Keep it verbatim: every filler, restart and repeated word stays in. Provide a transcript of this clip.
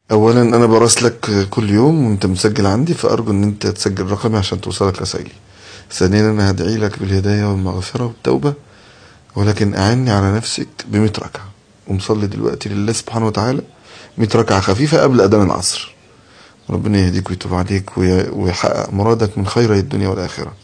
اولا انا براسلك كل يوم وانت مسجل عندي، فارجو ان انت تسجل رقمي عشان توصلك رسائلي. ثانيا انا هدعي لك بالهداية والمغفرة والتوبة، ولكن اعني على نفسك بمئة ركعة، ومصلي دلوقتي لله سبحانه وتعالى مئة ركعة خفيفة قبل اذان العصر. ربنا يهديك ويتوب عليك ويحقق مرادك من خير الدنيا والاخرة.